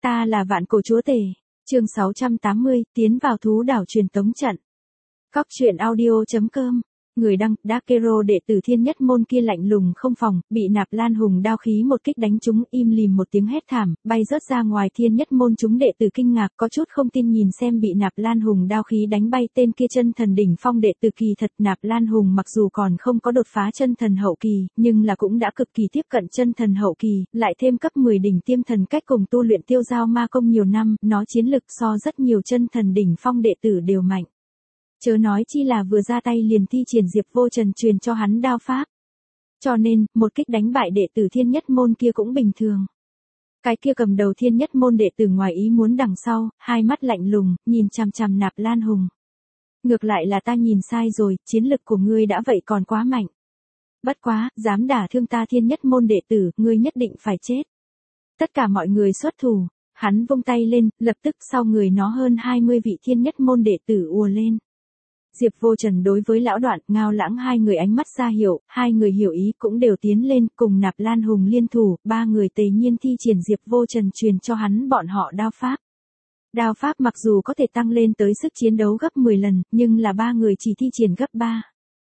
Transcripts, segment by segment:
Ta là vạn cổ chúa tể. Chương 680, tiến vào thú đảo truyền tống trận. Cóc truyện audio.com. Người đăng, Dakero đệ tử thiên nhất môn kia lạnh lùng không phòng, bị Nạp Lan Hùng đao khí một kích đánh trúng, im lìm một tiếng hét thảm, bay rớt ra ngoài. Thiên nhất môn chúng đệ tử kinh ngạc, có chút không tin nhìn xem bị Nạp Lan Hùng đao khí đánh bay tên kia chân thần đỉnh phong đệ tử. Kỳ thật Nạp Lan Hùng mặc dù còn không có đột phá chân thần hậu kỳ, nhưng là cũng đã cực kỳ tiếp cận chân thần hậu kỳ, lại thêm cấp 10 đỉnh tiêm thần cách cùng tu luyện tiêu giao ma công nhiều năm, nó chiến lực so rất nhiều chân thần đỉnh phong đệ tử đều mạnh. Chớ nói chi là vừa ra tay liền thi triển Diệp Vô Trần truyền cho hắn đao pháp. Cho nên, một kích đánh bại đệ tử thiên nhất môn kia cũng bình thường. Cái kia cầm đầu thiên nhất môn đệ tử ngoài ý muốn đằng sau, hai mắt lạnh lùng, nhìn chằm chằm Nạp Lan Hùng. Ngược lại là ta nhìn sai rồi, chiến lực của ngươi đã vậy còn quá mạnh. Bất quá, dám đả thương ta thiên nhất môn đệ tử, ngươi nhất định phải chết. Tất cả mọi người xuất thủ, hắn vung tay lên, lập tức sau người nó hơn 20 vị thiên nhất môn đệ tử ùa lên. Diệp Vô Trần đối với Lão Đoạn, Ngao Lãng hai người ánh mắt ra hiệu, hai người hiểu ý cũng đều tiến lên cùng Nạp Lan Hùng liên thủ, ba người tề nhiên thi triển Diệp Vô Trần truyền cho hắn bọn họ đao pháp. Đao pháp mặc dù có thể tăng lên tới sức chiến đấu gấp 10 lần, nhưng là ba người chỉ thi triển gấp 3.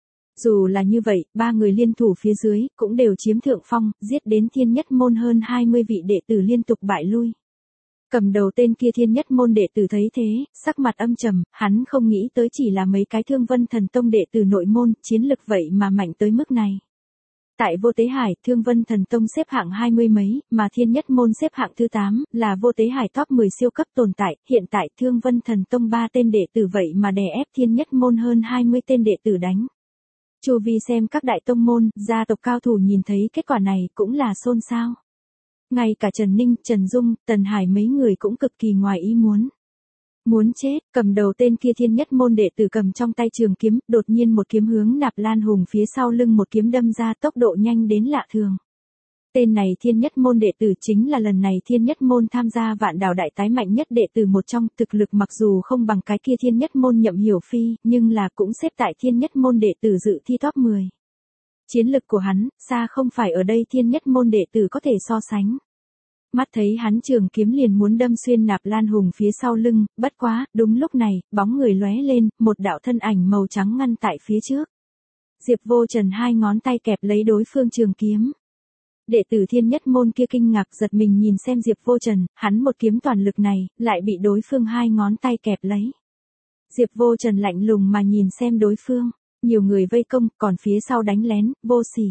Dù là như vậy, ba người liên thủ phía dưới, cũng đều chiếm thượng phong, giết đến thiên nhất môn hơn 20 vị đệ tử liên tục bại lui. Cầm đầu tên kia thiên nhất môn đệ tử thấy thế, sắc mặt âm trầm, hắn không nghĩ tới chỉ là mấy cái Thương Vân Thần Tông đệ tử nội môn, chiến lực vậy mà mạnh tới mức này. Tại Vô Tế Hải, Thương Vân Thần Tông xếp hạng 20 mấy, mà thiên nhất môn xếp hạng thứ 8, là Vô Tế Hải top 10 siêu cấp tồn tại, hiện tại Thương Vân Thần Tông 3 tên đệ tử vậy mà đè ép thiên nhất môn hơn 20 tên đệ tử đánh. Chu vi xem các đại tông môn, gia tộc cao thủ nhìn thấy kết quả này cũng là xôn xao. Ngay cả Trần Ninh, Trần Dung, Tần Hải mấy người cũng cực kỳ ngoài ý muốn. Muốn chết, cầm đầu tên kia thiên nhất môn đệ tử cầm trong tay trường kiếm, đột nhiên một kiếm hướng Nạp Lan Hùng phía sau lưng một kiếm đâm ra, tốc độ nhanh đến lạ thường. Tên này thiên nhất môn đệ tử chính là lần này thiên nhất môn tham gia vạn đảo đại tái mạnh nhất đệ tử một trong, thực lực mặc dù không bằng cái kia thiên nhất môn Nhậm Hiểu Phi, nhưng là cũng xếp tại thiên nhất môn đệ tử dự thi top 10. Chiến lực của hắn, xa không phải ở đây thiên nhất môn đệ tử có thể so sánh. Mắt thấy hắn trường kiếm liền muốn đâm xuyên Nạp Lan Hùng phía sau lưng, bất quá, đúng lúc này, bóng người lóe lên, một đạo thân ảnh màu trắng ngăn tại phía trước. Diệp Vô Trần hai ngón tay kẹp lấy đối phương trường kiếm. Đệ tử thiên nhất môn kia kinh ngạc giật mình nhìn xem Diệp Vô Trần, hắn một kiếm toàn lực này, lại bị đối phương hai ngón tay kẹp lấy. Diệp Vô Trần lạnh lùng mà nhìn xem đối phương. Nhiều người vây công, còn phía sau đánh lén, vô sỉ.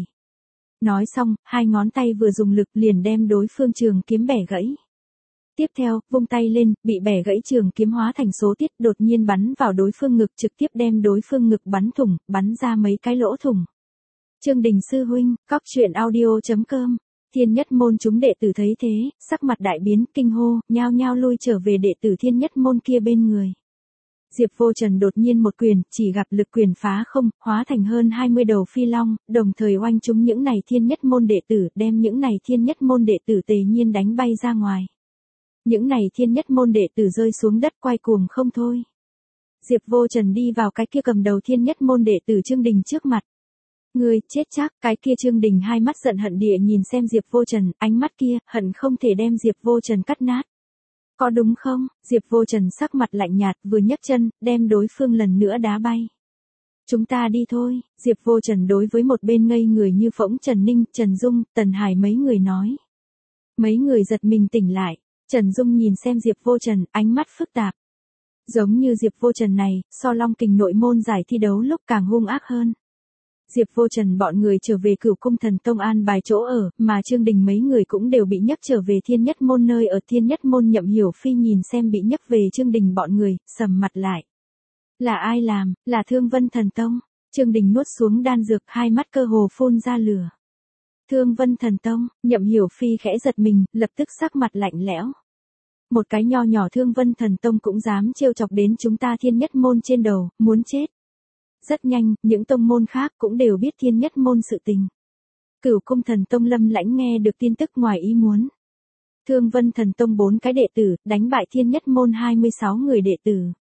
Nói xong, hai ngón tay vừa dùng lực liền đem đối phương trường kiếm bẻ gãy. Tiếp theo, vung tay lên, bị bẻ gãy trường kiếm hóa thành số tiết đột nhiên bắn vào đối phương ngực, trực tiếp đem đối phương ngực bắn thủng, bắn ra mấy cái lỗ thủng. Chương Đình sư huynh, cóc truyện audio.com. Thiên nhất môn chúng đệ tử thấy thế, sắc mặt đại biến, kinh hô, nhao nhao lui trở về đệ tử thiên nhất môn kia bên người. Diệp Vô Trần đột nhiên một quyền, chỉ gặp lực quyền phá không, hóa thành hơn 20 đầu phi long, đồng thời oanh trúng những này thiên nhất môn đệ tử, đem những này thiên nhất môn đệ tử tề nhiên đánh bay ra ngoài. Những này thiên nhất môn đệ tử rơi xuống đất quay cuồng không thôi. Diệp Vô Trần đi vào cái kia cầm đầu thiên nhất môn đệ tử Trương Đình trước mặt. Ngươi, chết chắc, cái kia Trương Đình hai mắt giận hận địa nhìn xem Diệp Vô Trần, ánh mắt kia, hận không thể đem Diệp Vô Trần cắt nát. Có đúng không? Diệp Vô Trần sắc mặt lạnh nhạt, vừa nhấc chân, đem đối phương lần nữa đá bay. Chúng ta đi thôi, Diệp Vô Trần đối với một bên ngây người như phỗng Trần Ninh, Trần Dung, Tần Hải mấy người nói. Mấy người giật mình tỉnh lại, Trần Dung nhìn xem Diệp Vô Trần, ánh mắt phức tạp. Giống như Diệp Vô Trần này, so Long Kình nội môn giải thi đấu lúc càng hung ác hơn. Diệp Vô Trần bọn người trở về Cửu Cung Thần Tông an bài chỗ ở, mà Trương Đình mấy người cũng đều bị nhấc trở về thiên nhất môn nơi ở thiên nhất môn. Nhậm Hiểu Phi nhìn xem bị nhấc về Trương Đình bọn người, sầm mặt lại. Là ai làm, là Thương Vân Thần Tông. Trương Đình nuốt xuống đan dược, hai mắt cơ hồ phun ra lửa. Thương Vân Thần Tông, Nhậm Hiểu Phi khẽ giật mình, lập tức sắc mặt lạnh lẽo. Một cái nho nhỏ Thương Vân Thần Tông cũng dám trêu chọc đến chúng ta thiên nhất môn trên đầu, muốn chết. Rất nhanh, những tông môn khác cũng đều biết thiên nhất môn sự tình. Cửu Cung Thần Tông Lâm Lãnh nghe được tin tức ngoài ý muốn. Thương Vân Thần Tông 4 cái đệ tử, đánh bại thiên nhất môn 26 người đệ tử.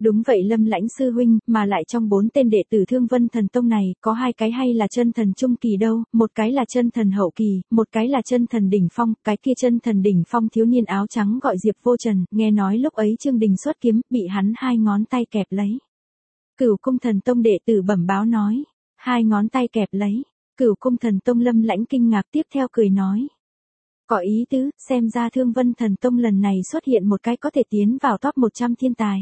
Đúng vậy Lâm Lãnh sư huynh, mà lại trong 4 tên đệ tử Thương Vân Thần Tông này, có 2 cái hay là chân thần trung kỳ đâu, một cái là chân thần hậu kỳ, một cái là chân thần đỉnh phong, cái kia chân thần đỉnh phong thiếu niên áo trắng gọi Diệp Vô Trần, nghe nói lúc ấy Trương Đình xuất kiếm, bị hắn 2 ngón tay kẹp lấy. Cửu Cung Thần Tông đệ tử bẩm báo nói, 2 ngón tay kẹp lấy. Cửu Cung Thần Tông Lâm Lãnh kinh ngạc tiếp theo cười nói. Có ý tứ, xem ra Thương Vân Thần Tông lần này xuất hiện một cái có thể tiến vào top 100 thiên tài.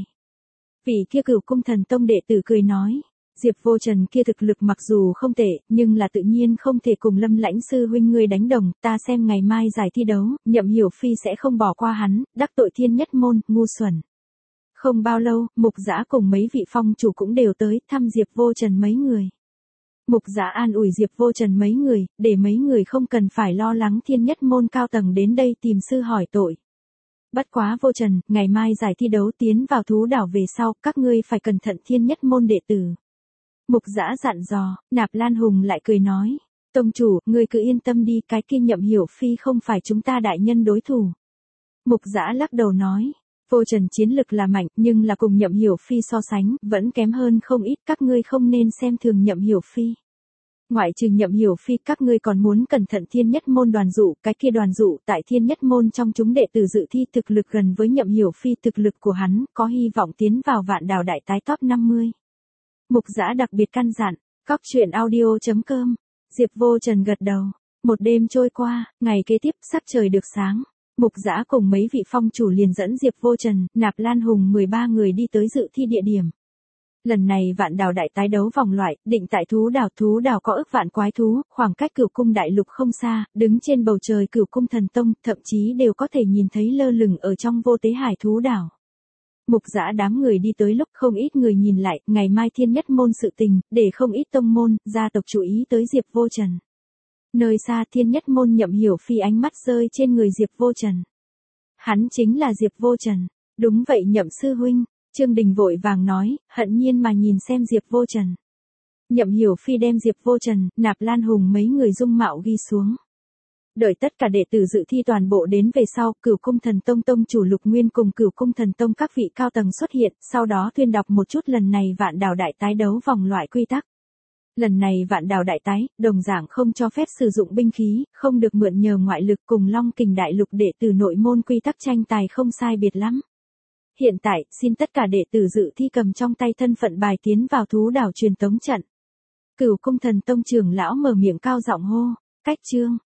Vị kia Cửu Cung Thần Tông đệ tử cười nói. Diệp Vô Trần kia thực lực mặc dù không tệ, nhưng là tự nhiên không thể cùng Lâm Lãnh sư huynh ngươi đánh đồng, ta xem ngày mai giải thi đấu, Nhậm Hiểu Phi sẽ không bỏ qua hắn, đắc tội thiên nhất môn, ngu xuẩn. Không bao lâu, Mục Dã cùng mấy vị phong chủ cũng đều tới thăm Diệp Vô Trần mấy người. Mục Dã an ủi Diệp Vô Trần mấy người, để mấy người không cần phải lo lắng thiên nhất môn cao tầng đến đây tìm sư hỏi tội. Bất quá Vô Trần, ngày mai giải thi đấu tiến vào thú đảo về sau, các ngươi phải cẩn thận thiên nhất môn đệ tử. Mục Dã dặn dò, Nạp Lan Hùng lại cười nói, tông chủ, ngươi cứ yên tâm đi, cái kia Nhậm Hiểu Phi không phải chúng ta đại nhân đối thủ. Mục Dã lắc đầu nói, Vô Trần chiến lực là mạnh, nhưng là cùng Nhậm Hiểu Phi so sánh, vẫn kém hơn không ít, các ngươi không nên xem thường Nhậm Hiểu Phi. Ngoại trừ Nhậm Hiểu Phi, các ngươi còn muốn cẩn thận thiên nhất môn Đoàn Dụ, cái kia Đoàn Dụ tại thiên nhất môn trong chúng đệ tử dự thi thực lực gần với Nhậm Hiểu Phi, thực lực của hắn, có hy vọng tiến vào Vạn Đào Đại Tái top 50. Mục Dã đặc biệt căn dặn, Cóc Truyện Audio.com, Diệp Vô Trần gật đầu. Một đêm trôi qua, ngày kế tiếp, sắc trời được sáng. Mục Dã cùng mấy vị phong chủ liền dẫn Diệp Vô Trần, Nạp Lan Hùng 13 người đi tới dự thi địa điểm. Lần này Vạn Đào Đại Tái đấu vòng loại, định tại thú đảo có ức vạn quái thú, khoảng cách Cửu Cung Đại Lục không xa, đứng trên bầu trời Cửu Cung Thần Tông, thậm chí đều có thể nhìn thấy lơ lửng ở trong Vô Tế Hải thú đảo. Mục Dã đám người đi tới lúc không ít người nhìn lại, ngày mai thiên nhất môn sự tình, để không ít tông môn, gia tộc chú ý tới Diệp Vô Trần. Nơi xa thiên nhất môn Nhậm Hiểu Phi ánh mắt rơi trên người Diệp Vô Trần. Hắn chính là Diệp Vô Trần. Đúng vậy Nhậm sư huynh, Trương Đình vội vàng nói, hận nhiên mà nhìn xem Diệp Vô Trần. Nhậm Hiểu Phi đem Diệp Vô Trần, Nạp Lan Hùng mấy người dung mạo ghi xuống. Đợi tất cả đệ tử dự thi toàn bộ đến về sau, Cửu Cung Thần Tông tông chủ Lục Nguyên cùng Cửu Cung Thần Tông các vị cao tầng xuất hiện, sau đó tuyên đọc một chút lần này Vạn Đào Đại Tái đấu vòng loại quy tắc. Lần này Vạn Đào Đại Tái, đồng dạng không cho phép sử dụng binh khí, không được mượn nhờ ngoại lực, cùng Long Kình Đại Lục đệ tử nội môn quy tắc tranh tài không sai biệt lắm. Hiện tại, xin tất cả đệ tử dự thi cầm trong tay thân phận bài tiến vào thú đảo truyền tống trận. Cửu Cung Thần Tông trưởng lão mở miệng cao giọng hô, cách chương.